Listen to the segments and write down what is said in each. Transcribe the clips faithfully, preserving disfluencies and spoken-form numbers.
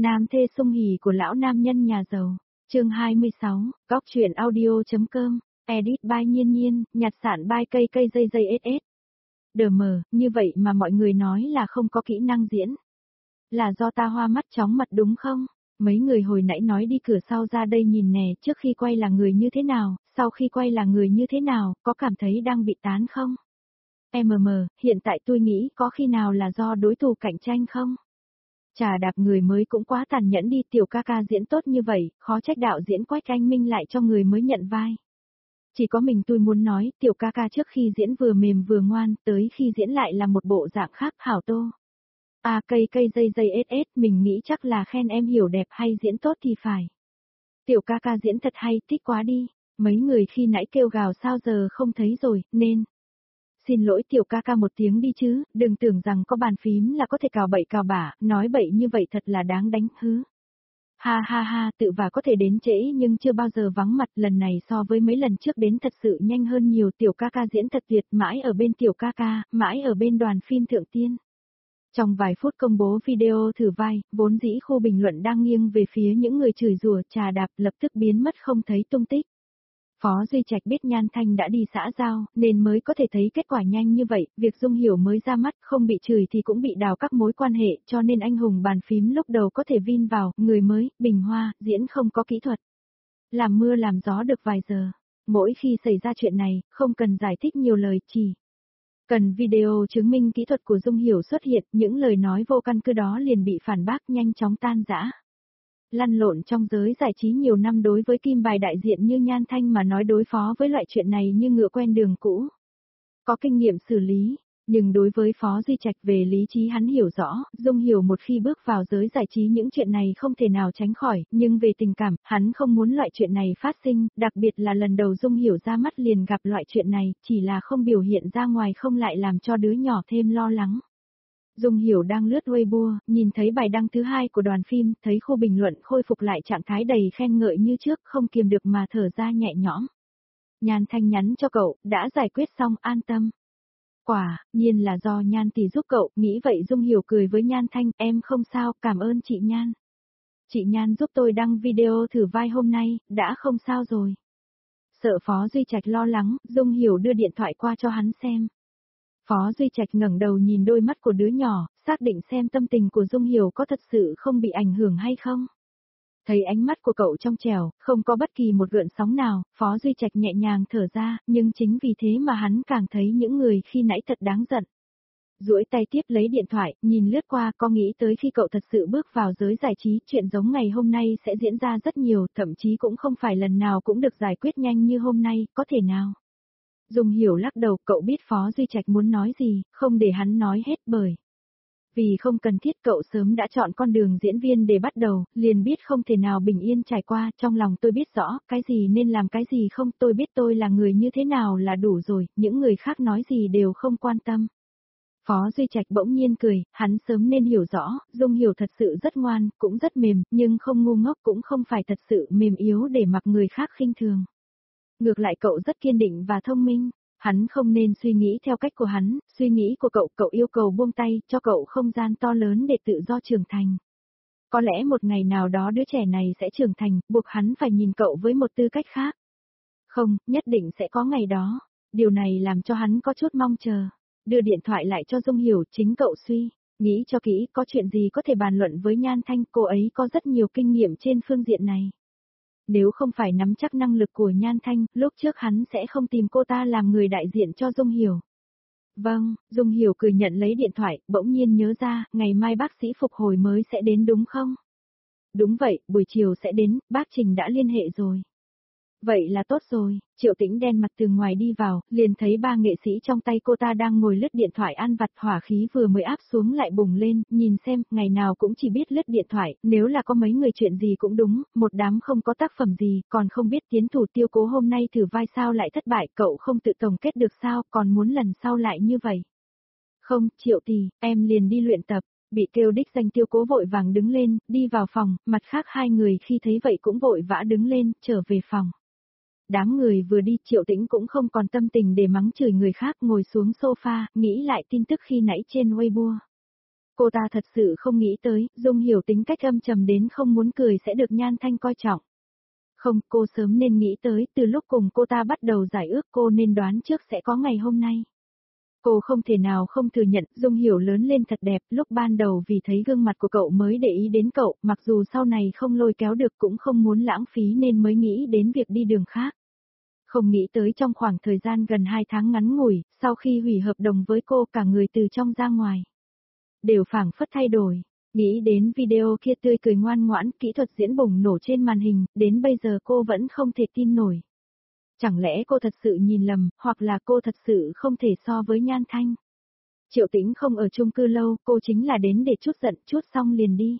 Nam thê sung hỉ của lão nam nhân nhà giàu. Chương hai mươi sáu, Góc truyện audio.com, edit by Nhiên Nhiên, nhặt sạn by cây cây dây dây ét ét. Đờ mờ, như vậy mà mọi người nói là không có kỹ năng diễn. Là do ta hoa mắt chóng mặt đúng không? Mấy người hồi nãy nói đi cửa sau ra đây nhìn nè, trước khi quay là người như thế nào, sau khi quay là người như thế nào, có cảm thấy đang bị tán không? em em, hiện tại tôi nghĩ có khi nào là do đối thủ cạnh tranh không? Chà đạp người mới cũng quá tàn nhẫn đi, tiểu ca ca diễn tốt như vậy, khó trách đạo diễn Quách Anh Minh lại cho người mới nhận vai. Chỉ có mình tôi muốn nói, tiểu ca ca trước khi diễn vừa mềm vừa ngoan, tới khi diễn lại là một bộ dạng khác hảo tô. À cây cây dây dây ét ét, mình nghĩ chắc là khen em hiểu đẹp hay diễn tốt thì phải. Tiểu ca ca diễn thật hay, thích quá đi, mấy người khi nãy kêu gào sao giờ không thấy rồi, nên... Xin lỗi tiểu ca ca một tiếng đi chứ, đừng tưởng rằng có bàn phím là có thể cào bậy cào bả, nói bậy như vậy thật là đáng đánh hứ. Ha ha ha, tự và có thể đến trễ nhưng chưa bao giờ vắng mặt, lần này so với mấy lần trước đến thật sự nhanh hơn nhiều, tiểu ca ca diễn thật tuyệt, mãi ở bên tiểu ca ca, mãi ở bên đoàn phim Thượng Tiên. Trong vài phút công bố video thử vai, vốn dĩ khu bình luận đang nghiêng về phía những người chửi rủa trà đạp lập tức biến mất không thấy tung tích. Phó Duy Trạch biết Nhan Thanh đã đi xã giao, nên mới có thể thấy kết quả nhanh như vậy, việc Dung Hiểu mới ra mắt, không bị chửi thì cũng bị đào các mối quan hệ, cho nên anh hùng bàn phím lúc đầu có thể vin vào, người mới, bình hoa, diễn không có kỹ thuật. Làm mưa làm gió được vài giờ, mỗi khi xảy ra chuyện này, không cần giải thích nhiều lời, chỉ cần video chứng minh kỹ thuật của Dung Hiểu xuất hiện, những lời nói vô căn cứ đó liền bị phản bác nhanh chóng tan rã. Lăn lộn trong giới giải trí nhiều năm, đối với kim bài đại diện như Nhan Thanh mà nói đối phó với loại chuyện này như ngựa quen đường cũ. Có kinh nghiệm xử lý, nhưng đối với Phó Duy Trạch về lý trí hắn hiểu rõ, Dung Hiểu một khi bước vào giới giải trí những chuyện này không thể nào tránh khỏi, nhưng về tình cảm, hắn không muốn loại chuyện này phát sinh, đặc biệt là lần đầu Dung Hiểu ra mắt liền gặp loại chuyện này, chỉ là không biểu hiện ra ngoài không lại làm cho đứa nhỏ thêm lo lắng. Dung Hiểu đang lướt Weibo, nhìn thấy bài đăng thứ hai của đoàn phim, thấy khu bình luận khôi phục lại trạng thái đầy khen ngợi như trước, không kiềm được mà thở ra nhẹ nhõm. Nhan Thanh nhắn cho cậu, đã giải quyết xong, an tâm. Quả, nhiên là do Nhan tỷ giúp cậu, nghĩ vậy Dung Hiểu cười với Nhan Thanh, em không sao, cảm ơn chị Nhan. Chị Nhan giúp tôi đăng video thử vai hôm nay, đã không sao rồi. Sợ Phó Duy Trạch lo lắng, Dung Hiểu đưa điện thoại qua cho hắn xem. Phó Duy Trạch ngẩng đầu nhìn đôi mắt của đứa nhỏ, xác định xem tâm tình của Dung Hiểu có thật sự không bị ảnh hưởng hay không. Thấy ánh mắt của cậu trong trẻo, không có bất kỳ một gợn sóng nào, Phó Duy Trạch nhẹ nhàng thở ra, nhưng chính vì thế mà hắn càng thấy những người khi nãy thật đáng giận. Duỗi tay tiếp lấy điện thoại, nhìn lướt qua, có nghĩ tới khi cậu thật sự bước vào giới giải trí, chuyện giống ngày hôm nay sẽ diễn ra rất nhiều, thậm chí cũng không phải lần nào cũng được giải quyết nhanh như hôm nay, có thể nào. Dung Hiểu lắc đầu, cậu biết Phó Duy Trạch muốn nói gì, không để hắn nói hết bởi. Vì không cần thiết, cậu sớm đã chọn con đường diễn viên để bắt đầu, liền biết không thể nào bình yên trải qua, trong lòng tôi biết rõ, cái gì nên làm cái gì không, tôi biết tôi là người như thế nào là đủ rồi, những người khác nói gì đều không quan tâm. Phó Duy Trạch bỗng nhiên cười, hắn sớm nên hiểu rõ, Dung Hiểu thật sự rất ngoan, cũng rất mềm, nhưng không ngu ngốc, cũng không phải thật sự mềm yếu để mặc người khác khinh thường. Ngược lại cậu rất kiên định và thông minh, hắn không nên suy nghĩ theo cách của hắn, suy nghĩ của cậu, cậu yêu cầu buông tay, cho cậu không gian to lớn để tự do trưởng thành. Có lẽ một ngày nào đó đứa trẻ này sẽ trưởng thành, buộc hắn phải nhìn cậu với một tư cách khác. Không, nhất định sẽ có ngày đó, điều này làm cho hắn có chút mong chờ. Đưa điện thoại lại cho Dung Hiểu, chính cậu suy, nghĩ cho kỹ, có chuyện gì có thể bàn luận với Nhan Thanh, cô ấy có rất nhiều kinh nghiệm trên phương diện này. Nếu không phải nắm chắc năng lực của Nhan Thanh, lúc trước hắn sẽ không tìm cô ta làm người đại diện cho Dung Hiểu. Vâng, Dung Hiểu cười nhận lấy điện thoại, bỗng nhiên nhớ ra, ngày mai bác sĩ phục hồi mới sẽ đến đúng không? Đúng vậy, buổi chiều sẽ đến, bác Trình đã liên hệ rồi. Vậy là tốt rồi, Triệu Tĩnh đen mặt từ ngoài đi vào, liền thấy ba nghệ sĩ trong tay cô ta đang ngồi lướt điện thoại ăn vặt, hỏa khí vừa mới áp xuống lại bùng lên, nhìn xem, ngày nào cũng chỉ biết lướt điện thoại, nếu là có mấy người chuyện gì cũng đúng, một đám không có tác phẩm gì, còn không biết tiến thủ Tiêu Cố hôm nay thử vai sao lại thất bại, cậu không tự tổng kết được sao, còn muốn lần sau lại như vậy. Không, Triệu tỷ, em liền đi luyện tập. Bị kêu đích danh Tiêu Cố vội vàng đứng lên, đi vào phòng, mặt khác hai người khi thấy vậy cũng vội vã đứng lên, trở về phòng. Đám người vừa đi, Triệu Tĩnh cũng không còn tâm tình để mắng chửi người khác, ngồi xuống sofa, nghĩ lại tin tức khi nãy trên Weibo. Cô ta thật sự không nghĩ tới, Dung Hiểu tính cách âm trầm đến không muốn cười sẽ được Nhan Thanh coi trọng. Không, cô sớm nên nghĩ tới, từ lúc cùng cô ta bắt đầu giải ước cô nên đoán trước sẽ có ngày hôm nay. Cô không thể nào không thừa nhận, Dung Hiểu lớn lên thật đẹp, lúc ban đầu vì thấy gương mặt của cậu mới để ý đến cậu, mặc dù sau này không lôi kéo được cũng không muốn lãng phí nên mới nghĩ đến việc đi đường khác. Không nghĩ tới trong khoảng thời gian gần hai tháng ngắn ngủi, sau khi hủy hợp đồng với cô cả người từ trong ra ngoài. Đều phảng phất thay đổi, nghĩ đến video kia tươi cười ngoan ngoãn, kỹ thuật diễn bùng nổ trên màn hình, đến bây giờ cô vẫn không thể tin nổi. Chẳng lẽ cô thật sự nhìn lầm, hoặc là cô thật sự không thể so với Nhan Thanh. Triệu Tĩnh không ở chung cư lâu, cô chính là đến để chút giận, chút xong liền đi.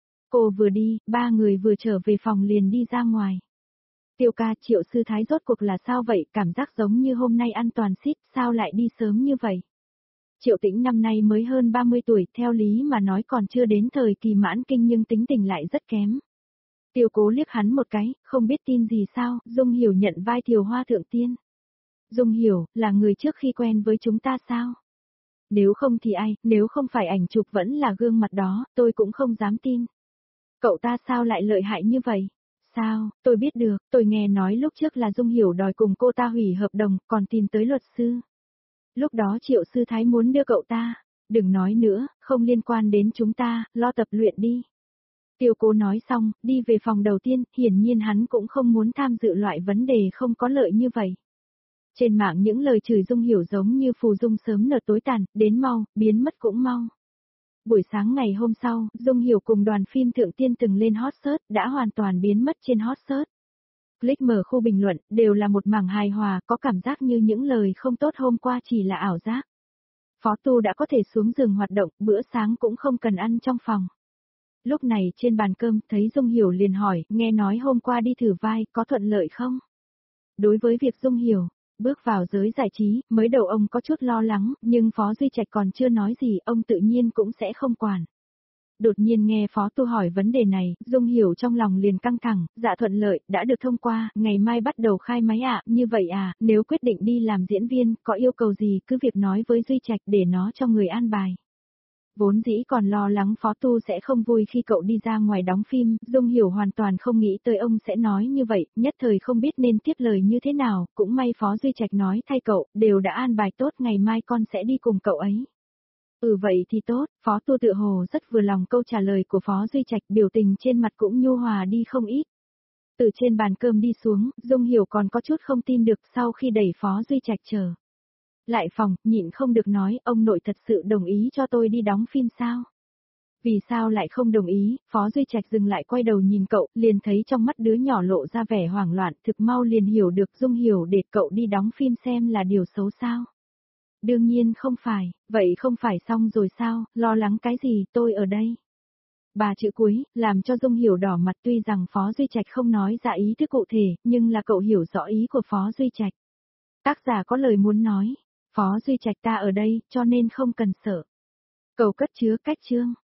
Cô vừa đi, ba người vừa trở về phòng liền đi ra ngoài. Tiêu ca, Triệu sư thái rốt cuộc là sao vậy, cảm giác giống như hôm nay ăn toàn xít, sao lại đi sớm như vậy? Triệu Tĩnh năm nay mới hơn ba mươi tuổi, theo lý mà nói còn chưa đến thời kỳ mãn kinh nhưng tính tình lại rất kém. Tiêu Cố liếc hắn một cái, không biết tin gì sao, Dung Hiểu nhận vai Thiều Hoa thượng tiên. Dung Hiểu, là người trước khi quen với chúng ta sao? Nếu không thì ai, nếu không phải ảnh chụp vẫn là gương mặt đó, tôi cũng không dám tin. Cậu ta sao lại lợi hại như vậy? Sao, tôi biết được, tôi nghe nói lúc trước là Dung Hiểu đòi cùng cô ta hủy hợp đồng, còn tìm tới luật sư. Lúc đó Triệu sư thái muốn đưa cậu ta, đừng nói nữa, không liên quan đến chúng ta, lo tập luyện đi. Tiêu Cố nói xong, đi về phòng đầu tiên, hiển nhiên hắn cũng không muốn tham dự loại vấn đề không có lợi như vậy. Trên mạng những lời chửi Dung Hiểu giống như phù dung sớm nở tối tàn, đến mau, biến mất cũng mau. Buổi sáng ngày hôm sau, Dung Hiểu cùng đoàn phim Thượng Tiên từng lên hot search, đã hoàn toàn biến mất trên hot search. Click mở khu bình luận, đều là một mảng hài hòa, có cảm giác như những lời không tốt hôm qua chỉ là ảo giác. Phó Tu đã có thể xuống giường hoạt động, bữa sáng cũng không cần ăn trong phòng. Lúc này trên bàn cơm, thấy Dung Hiểu liền hỏi, nghe nói hôm qua đi thử vai, có thuận lợi không? Đối với việc Dung Hiểu bước vào giới giải trí, mới đầu ông có chút lo lắng, nhưng Phó Duy Trạch còn chưa nói gì, ông tự nhiên cũng sẽ không quản. Đột nhiên nghe Phó Tu hỏi vấn đề này, Dung Hiểu trong lòng liền căng thẳng, dạ thuận lợi, đã được thông qua, ngày mai bắt đầu khai máy ạ, như vậy à, nếu quyết định đi làm diễn viên, có yêu cầu gì cứ việc nói với Duy Trạch để nó cho người an bài. Vốn dĩ còn lo lắng Phó Tu sẽ không vui khi cậu đi ra ngoài đóng phim, Dung Hiểu hoàn toàn không nghĩ tới ông sẽ nói như vậy, nhất thời không biết nên tiếp lời như thế nào, cũng may Phó Duy Trạch nói thay cậu, đều đã an bài tốt ngày mai con sẽ đi cùng cậu ấy. Ừ vậy thì tốt, Phó Tu tự hồ rất vừa lòng câu trả lời của Phó Duy Trạch, biểu tình trên mặt cũng nhu hòa đi không ít. Từ trên bàn cơm đi xuống, Dung Hiểu còn có chút không tin được sau khi đẩy Phó Duy Trạch trở lại phòng, nhịn không được nói, ông nội thật sự đồng ý cho tôi đi đóng phim sao? Vì sao lại không đồng ý? Phó Duy Trạch dừng lại quay đầu nhìn cậu, liền thấy trong mắt đứa nhỏ lộ ra vẻ hoảng loạn, thực mau liền hiểu được Dung Hiểu để cậu đi đóng phim xem là điều xấu sao? Đương nhiên không phải, vậy không phải xong rồi sao, lo lắng cái gì, tôi ở đây. Bà chữ cuối, làm cho Dung Hiểu đỏ mặt, tuy rằng Phó Duy Trạch không nói ra ý thức cụ thể, nhưng là cậu hiểu rõ ý của Phó Duy Trạch. Tác giả có lời muốn nói, Phó Duy Trạch ta ở đây, cho nên không cần sợ. Cầu cất chứa cách chương.